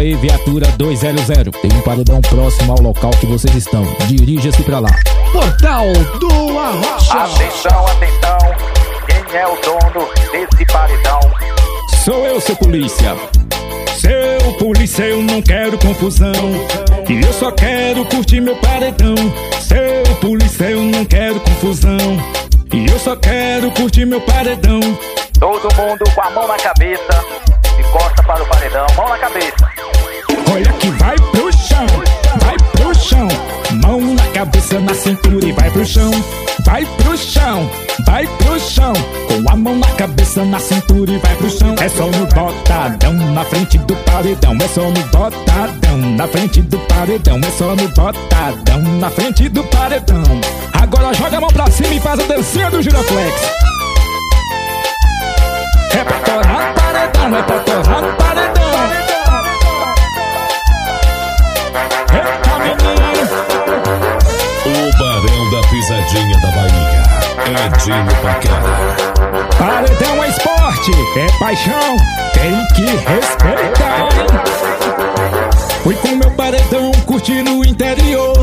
aí, viatura 200. Tem um paredão próximo ao local que vocês estão. Dirija-se pra lá. Portal do Arrocha. Atenção, atenção. Quem é o dono desse paredão? Sou eu, seu polícia. Seu polícia, eu não quero confusão. E eu só quero curtir meu paredão. Seu polícia, eu não quero confusão. E eu só quero curtir meu paredão. Todo mundo com a mão na cabeça, de costa para o paredão, mão na cabeça. Olha que vai pro chão, vai pro chão. Mão na cabeça, na cintura e vai pro chão. Vai pro chão, vai pro chão. Com a mão na cabeça, na cintura e vai pro chão. É só no botadão, na frente do paredão. É só no botadão, na frente do paredão. É só no botadão, na frente do paredão. Agora joga a mão pra cima e faz a dancinha do giroflex. É pra torrar paredão, é pra torrar paredão. Eita, menino! O barão da pisadinha da Bahia, Edinho Paquera. Paredão é esporte, é paixão, tem que respeitar. Fui com meu paredão curtindo o interior.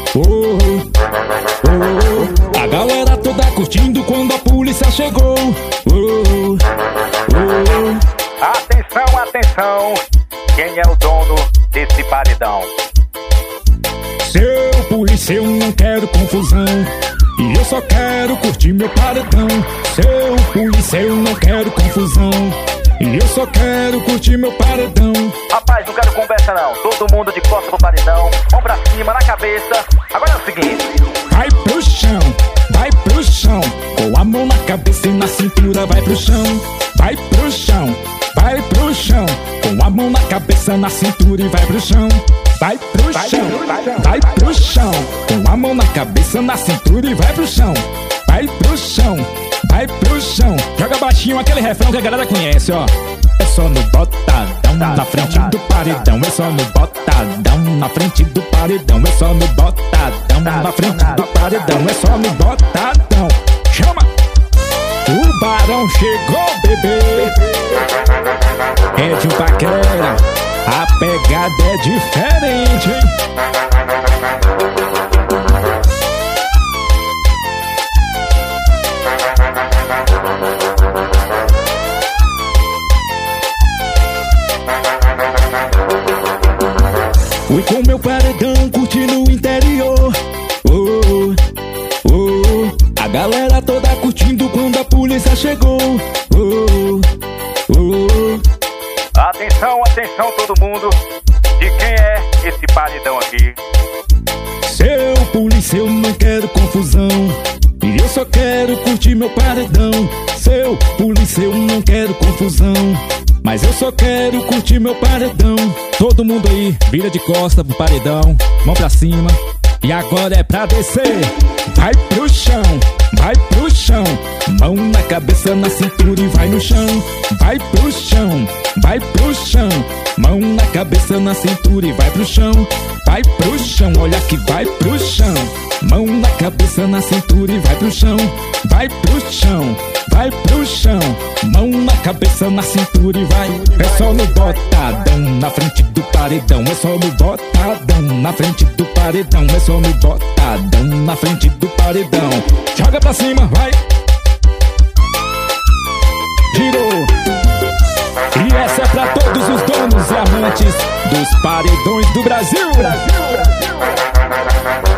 A galera toda curtindo quando a polícia chegou. Atenção, atenção. Quem é o dono desse paredão? Seu polícia, eu não quero confusão. E eu só quero curtir meu paredão. Seu polícia, eu não quero confusão. E eu só quero curtir meu paredão. Rapaz, não quero conversa não. Todo mundo de costas pro paredão, mão pra cima, na cabeça. Agora é o seguinte: vai pro chão, vai pro chão. Com a mão na cabeça e na cintura, vai pro chão. Vai pro chão, vai pro chão. Com a mão na cabeça, na cintura e vai pro chão. Vai pro chão, vai pro chão. Com a mão na cabeça, na cintura e vai pro chão. Vai pro chão, vai pro chão. Joga baixinho aquele refrão que a galera conhece, ó. É só no botadão, na frente do paredão. É só no botadão, na frente do paredão. É só no botadão, na frente do paredão. É só no botadão. Chama! O barão chegou, bebê. Edinho Paquera, a pegada é diferente, hein? Fui com meu paredão curtindo o interior. A galera toda curtindo quando a polícia chegou. atenção, atenção todo mundo. De quem é esse paredão aqui? Seu polícia, eu não quero confusão. E eu só quero curtir meu paredão. Seu polícia, eu não quero confusão. Mas eu só quero curtir meu paredão. Todo mundo aí, vira de costa pro paredão, mão pra cima. E agora é pra descer. Vai pro chão, vai pro chão. Mão na cabeça, na cintura e vai no chão. Vai pro chão, vai pro chão. Mão na cabeça, na cintura e vai pro chão. Vai pro chão, olha que vai pro chão. Mão na cabeça, na cintura e vai pro chão. Vai pro chão, vai pro chão. Mão na cabeça, na cintura e vai. É só no botadão, na frente do paredão. É só no botadão, na frente do paredão. É só no botadão, na frente do paredão. Joga pra cima, vai. Girou. E essa é pra todos os donos e amantes dos paredões do Brasil.